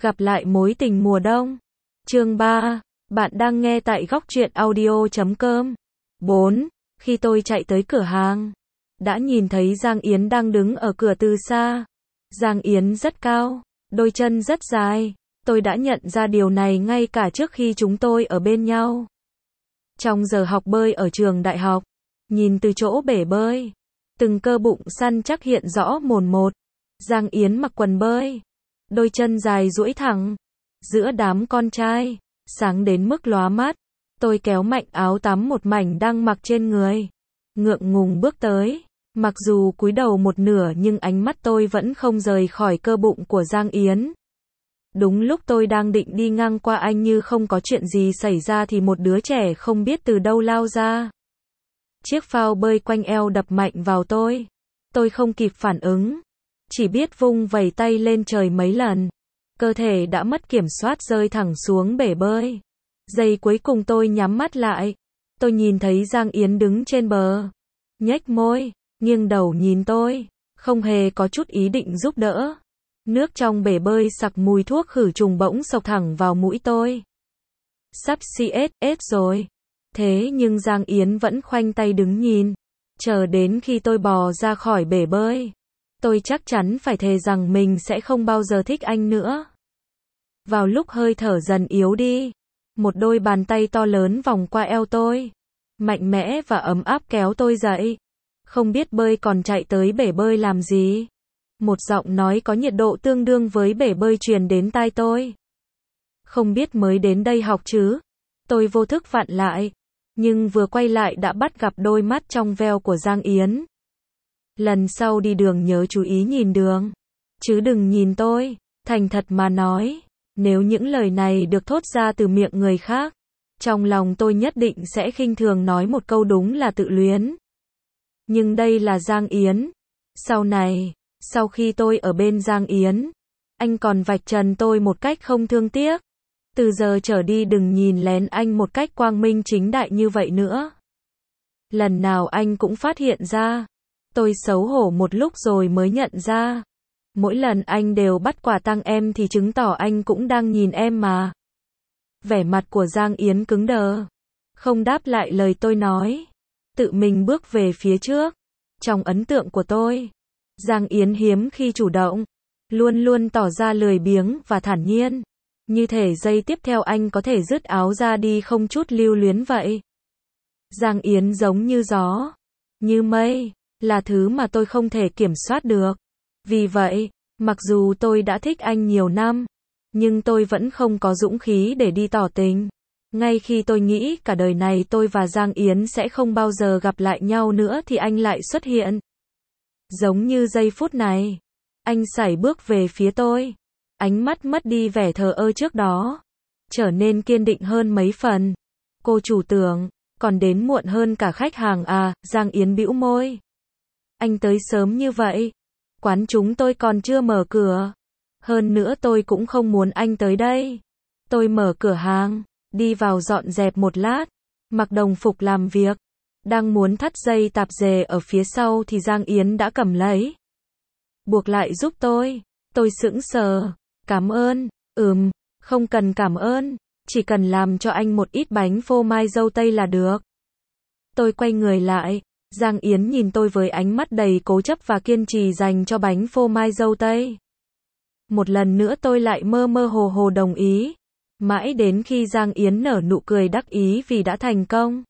Gặp lại mối tình mùa đông. Chương 3. Bạn đang nghe tại góc truyện audio.com. 4. Khi tôi chạy tới cửa hàng, đã nhìn thấy Giang Yến đang đứng ở cửa từ xa. Giang Yến rất cao, đôi chân rất dài. Tôi đã nhận ra điều này ngay cả trước khi chúng tôi ở bên nhau. Trong giờ học bơi ở trường đại học, nhìn từ chỗ bể bơi, từng cơ bụng săn chắc hiện rõ mồn một. Giang Yến mặc quần bơi, đôi chân dài duỗi thẳng, giữa đám con trai, sáng đến mức lóa mắt. Tôi kéo mạnh áo tắm một mảnh đang mặc trên người, ngượng ngùng bước tới. Mặc dù cúi đầu một nửa nhưng ánh mắt tôi vẫn không rời khỏi cơ bụng của Giang Yến. Đúng lúc tôi đang định đi ngang qua anh như không có chuyện gì xảy ra thì một đứa trẻ không biết từ đâu lao ra. Chiếc phao bơi quanh eo đập mạnh vào tôi. Tôi không kịp phản ứng, chỉ biết vung vẩy tay lên trời mấy lần. Cơ thể đã mất kiểm soát rơi thẳng xuống bể bơi. Giây cuối cùng tôi nhắm mắt lại. Tôi nhìn thấy Giang Yến đứng trên bờ, nhếch môi, nghiêng đầu nhìn tôi, không hề có chút ý định giúp đỡ. Nước trong bể bơi sặc mùi thuốc khử trùng bỗng xộc thẳng vào mũi tôi. Sắp chết rồi. Thế nhưng Giang Yến vẫn khoanh tay đứng nhìn, chờ đến khi tôi bò ra khỏi bể bơi. Tôi chắc chắn phải thề rằng mình sẽ không bao giờ thích anh nữa. Vào lúc hơi thở dần yếu đi, một đôi bàn tay to lớn vòng qua eo tôi, mạnh mẽ và ấm áp kéo tôi dậy. Không biết bơi còn chạy tới bể bơi làm gì? Một giọng nói có nhiệt độ tương đương với bể bơi truyền đến tai tôi. Không biết mới đến đây học chứ? Tôi vô thức vặn lại, nhưng vừa quay lại đã bắt gặp đôi mắt trong veo của Giang Yến. Lần sau đi đường nhớ chú ý nhìn đường, chứ đừng nhìn tôi. Thành thật mà nói, nếu những lời này được thốt ra từ miệng người khác, trong lòng tôi nhất định sẽ khinh thường nói một câu đúng là tự luyến. Nhưng đây là Giang Yến. Sau này, sau khi tôi ở bên Giang Yến, anh còn vạch trần tôi một cách không thương tiếc. Từ giờ trở đi đừng nhìn lén anh một cách quang minh chính đại như vậy nữa. Lần nào anh cũng phát hiện ra. Tôi xấu hổ một lúc rồi mới nhận ra. Mỗi lần anh đều bắt quả tang em thì chứng tỏ anh cũng đang nhìn em mà. Vẻ mặt của Giang Yến cứng đờ, không đáp lại lời tôi nói, tự mình bước về phía trước. Trong ấn tượng của tôi, Giang Yến hiếm khi chủ động, luôn luôn tỏ ra lười biếng và thản nhiên. Như thể giây tiếp theo anh có thể dứt áo ra đi không chút lưu luyến vậy. Giang Yến giống như gió, như mây, là thứ mà tôi không thể kiểm soát được. Vì vậy, mặc dù tôi đã thích anh nhiều năm, nhưng tôi vẫn không có dũng khí để đi tỏ tình. Ngay khi tôi nghĩ cả đời này tôi và Giang Yến sẽ không bao giờ gặp lại nhau nữa thì anh lại xuất hiện. Giống như giây phút này, anh sải bước về phía tôi. Ánh mắt mất đi vẻ thờ ơ trước đó, trở nên kiên định hơn mấy phần. Cô chủ tưởng, còn đến muộn hơn cả khách hàng à? Giang Yến bĩu môi. Anh tới sớm như vậy, quán chúng tôi còn chưa mở cửa. Hơn nữa tôi cũng không muốn anh tới đây. Tôi mở cửa hàng, đi vào dọn dẹp một lát, mặc đồng phục làm việc. Đang muốn thắt dây tạp dề ở phía sau thì Giang Yến đã cầm lấy, buộc lại giúp tôi. Tôi sững sờ. Cảm ơn. Không cần cảm ơn, chỉ cần làm cho anh một ít bánh phô mai dâu tây là được. Tôi quay người lại, Giang Yến nhìn tôi với ánh mắt đầy cố chấp và kiên trì dành cho bánh phô mai dâu tây. Một lần nữa tôi lại mơ mơ hồ hồ đồng ý, mãi đến khi Giang Yến nở nụ cười đắc ý vì đã thành công.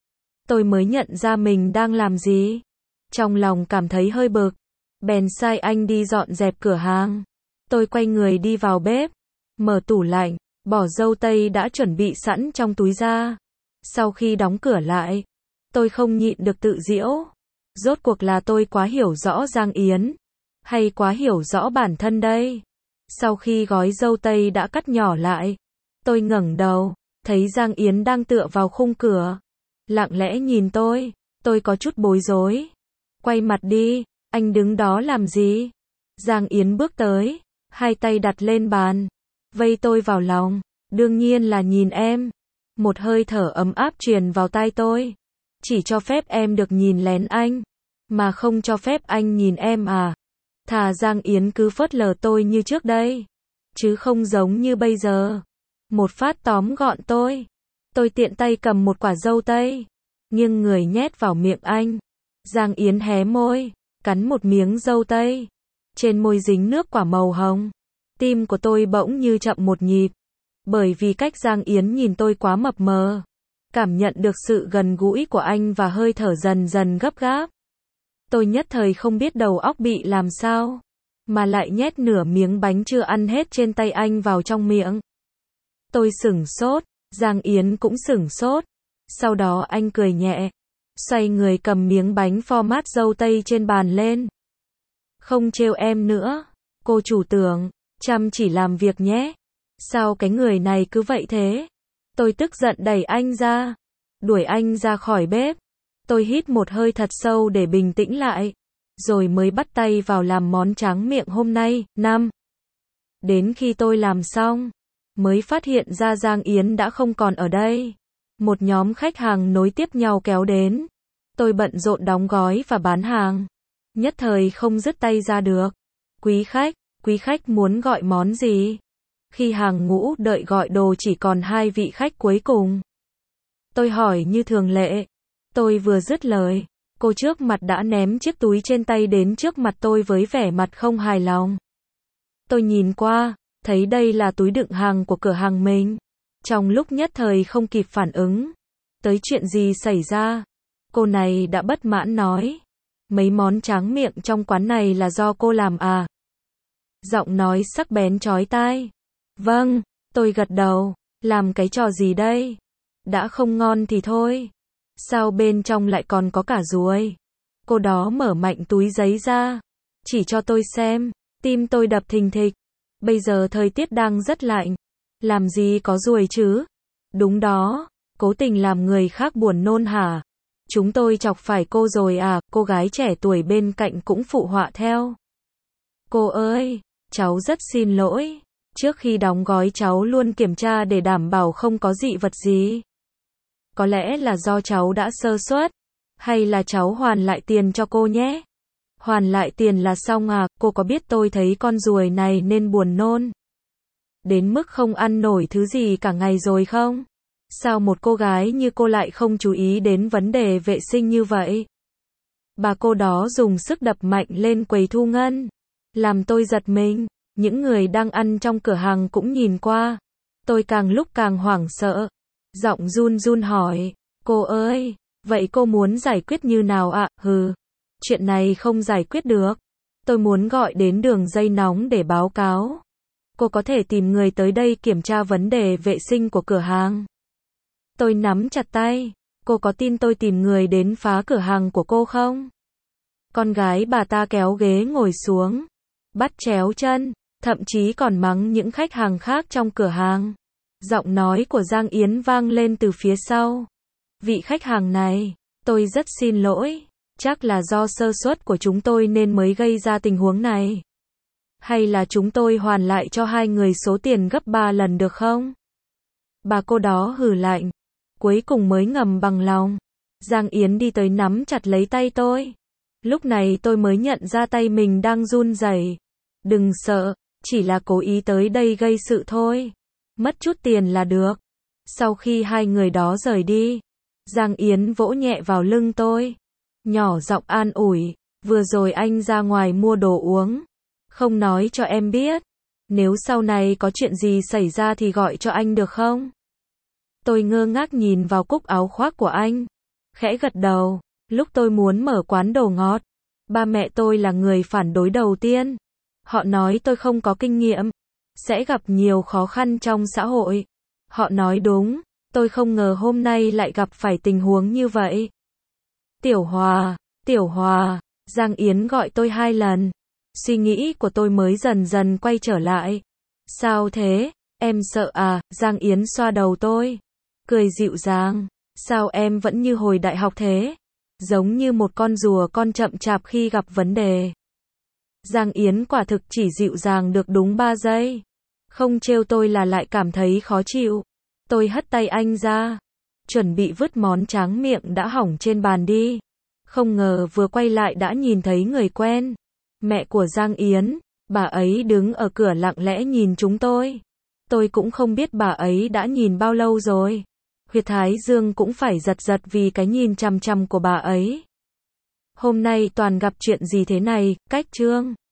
Tôi mới nhận ra mình đang làm gì. Trong lòng cảm thấy hơi bực, bèn sai anh đi dọn dẹp cửa hàng. Tôi quay người đi vào bếp, mở tủ lạnh, bỏ dâu tây đã chuẩn bị sẵn trong túi ra. Sau khi đóng cửa lại, tôi không nhịn được tự giễu. Rốt cuộc là tôi quá hiểu rõ Giang Yến, hay quá hiểu rõ bản thân đây? Sau khi gói dâu tây đã cắt nhỏ lại, tôi ngẩng đầu, thấy Giang Yến đang tựa vào khung cửa, lặng lẽ nhìn tôi. Tôi có chút bối rối. Quay mặt đi, anh đứng đó làm gì? Giang Yến bước tới, hai tay đặt lên bàn, vây tôi vào lòng. Đương nhiên là nhìn em. Một hơi thở ấm áp truyền vào tai tôi. Chỉ cho phép em được nhìn lén anh, mà không cho phép anh nhìn em à? Thà Giang Yến cứ phớt lờ tôi như trước đây. chứ không giống như bây giờ. Một phát tóm gọn tôi. Tôi tiện tay cầm một quả dâu tây, nghiêng người nhét vào miệng anh. Giang Yến hé môi, cắn một miếng dâu tây. Trên môi dính nước quả màu hồng. Tim của tôi bỗng như chậm một nhịp. Bởi vì cách Giang Yến nhìn tôi quá mập mờ. Cảm nhận được sự gần gũi của anh và hơi thở dần dần gấp gáp. Tôi nhất thời không biết đầu óc bị làm sao, mà lại nhét nửa miếng bánh chưa ăn hết trên tay anh vào trong miệng. Tôi sửng sốt, Giang Yến cũng sửng sốt. Sau đó anh cười nhẹ, xoay người cầm miếng bánh format dâu tây trên bàn lên. Không trêu em nữa, cô chủ tưởng, chăm chỉ làm việc nhé. Sao cái người này cứ vậy thế? Tôi tức giận đẩy anh ra, đuổi anh ra khỏi bếp. Tôi hít một hơi thật sâu để bình tĩnh lại, rồi mới bắt tay vào làm món tráng miệng hôm nay. Đến khi tôi làm xong, mới phát hiện ra Giang Yến đã không còn ở đây. Một nhóm khách hàng nối tiếp nhau kéo đến. Tôi bận rộn đóng gói và bán hàng, nhất thời không dứt tay ra được. Quý khách muốn gọi món gì? Khi hàng ngũ đợi gọi đồ chỉ còn 2 vị khách cuối cùng, tôi hỏi như thường lệ. Tôi vừa dứt lời, cô trước mặt đã ném chiếc túi trên tay đến trước mặt tôi với vẻ mặt không hài lòng. Tôi nhìn qua, thấy đây là túi đựng hàng của cửa hàng mình. Trong lúc nhất thời không kịp phản ứng tới chuyện gì xảy ra, cô này đã bất mãn nói. Mấy món tráng miệng trong quán này là do cô làm à? Giọng nói sắc bén chói tai. Vâng, tôi gật đầu. Làm cái trò gì đây? Đã không ngon thì thôi. Sao bên trong lại còn có cả ruồi? Cô đó mở mạnh túi giấy ra, chỉ cho tôi xem. Tim tôi đập thình thịch. Bây giờ thời tiết đang rất lạnh, làm gì có ruồi chứ? Đúng đó, cố tình làm người khác buồn nôn hả? Chúng tôi chọc phải cô rồi à? Cô gái trẻ tuổi bên cạnh cũng phụ họa theo. Cô ơi, cháu rất xin lỗi. Trước khi đóng gói cháu luôn kiểm tra để đảm bảo không có dị vật gì. Có lẽ là do cháu đã sơ suất, hay là cháu hoàn lại tiền cho cô nhé? Hoàn lại tiền là xong à? Cô có biết tôi thấy con ruồi này nên buồn nôn đến mức không ăn nổi thứ gì cả ngày rồi không? Sao một cô gái như cô lại không chú ý đến vấn đề vệ sinh như vậy? Bà cô đó dùng sức đập mạnh lên quầy thu ngân, làm tôi giật mình. Những người đang ăn trong cửa hàng cũng nhìn qua. Tôi càng lúc càng hoảng sợ, giọng run run hỏi, cô ơi, vậy cô muốn giải quyết như nào ạ? Chuyện này không giải quyết được. Tôi muốn gọi đến đường dây nóng để báo cáo. Cô có thể tìm người tới đây kiểm tra vấn đề vệ sinh của cửa hàng. Tôi nắm chặt tay. Cô có tin tôi tìm người đến phá cửa hàng của cô không? Con gái bà ta kéo ghế ngồi xuống, bắt chéo chân, thậm chí còn mắng những khách hàng khác trong cửa hàng. Giọng nói của Giang Yến vang lên từ phía sau. Vị khách hàng này, tôi rất xin lỗi. Chắc là do sơ suất của chúng tôi nên mới gây ra tình huống này. Hay là chúng tôi hoàn lại cho hai người số tiền gấp 3 lần được không? Bà cô đó hừ lạnh. Cuối cùng mới ngầm bằng lòng. Giang Yến đi tới nắm chặt lấy tay tôi. Lúc này tôi mới nhận ra tay mình đang run rẩy. Đừng sợ, chỉ là cố ý tới đây gây sự thôi. Mất chút tiền là được. Sau khi hai người đó rời đi, Giang Yến vỗ nhẹ vào lưng tôi, nhỏ giọng an ủi, vừa rồi anh ra ngoài mua đồ uống, không nói cho em biết. Nếu sau này có chuyện gì xảy ra thì gọi cho anh được không? Tôi ngơ ngác nhìn vào cúc áo khoác của anh, khẽ gật đầu. Lúc tôi muốn mở quán đồ ngọt, ba mẹ tôi là người phản đối đầu tiên. Họ nói tôi không có kinh nghiệm, sẽ gặp nhiều khó khăn trong xã hội. Họ nói đúng, tôi không ngờ hôm nay lại gặp phải tình huống như vậy. Tiểu Hòa, Giang Yến gọi tôi 2 lần. Suy nghĩ của tôi mới dần dần quay trở lại. Sao thế, em sợ à? Giang Yến xoa đầu tôi, cười dịu dàng. Sao em vẫn như hồi đại học thế? Giống như một con rùa con chậm chạp khi gặp vấn đề. Giang Yến quả thực chỉ dịu dàng được đúng 3 giây. Không trêu tôi là lại cảm thấy khó chịu. Tôi hất tay anh ra, chuẩn bị vứt món tráng miệng đã hỏng trên bàn đi. Không ngờ vừa quay lại đã nhìn thấy người quen. Mẹ của Giang Yến. Bà ấy đứng ở cửa lặng lẽ nhìn chúng tôi. Tôi cũng không biết bà ấy đã nhìn bao lâu rồi. Huyệt thái dương cũng phải giật giật vì cái nhìn chằm chằm của bà ấy. Hôm nay toàn gặp chuyện gì thế này, Cách Trương?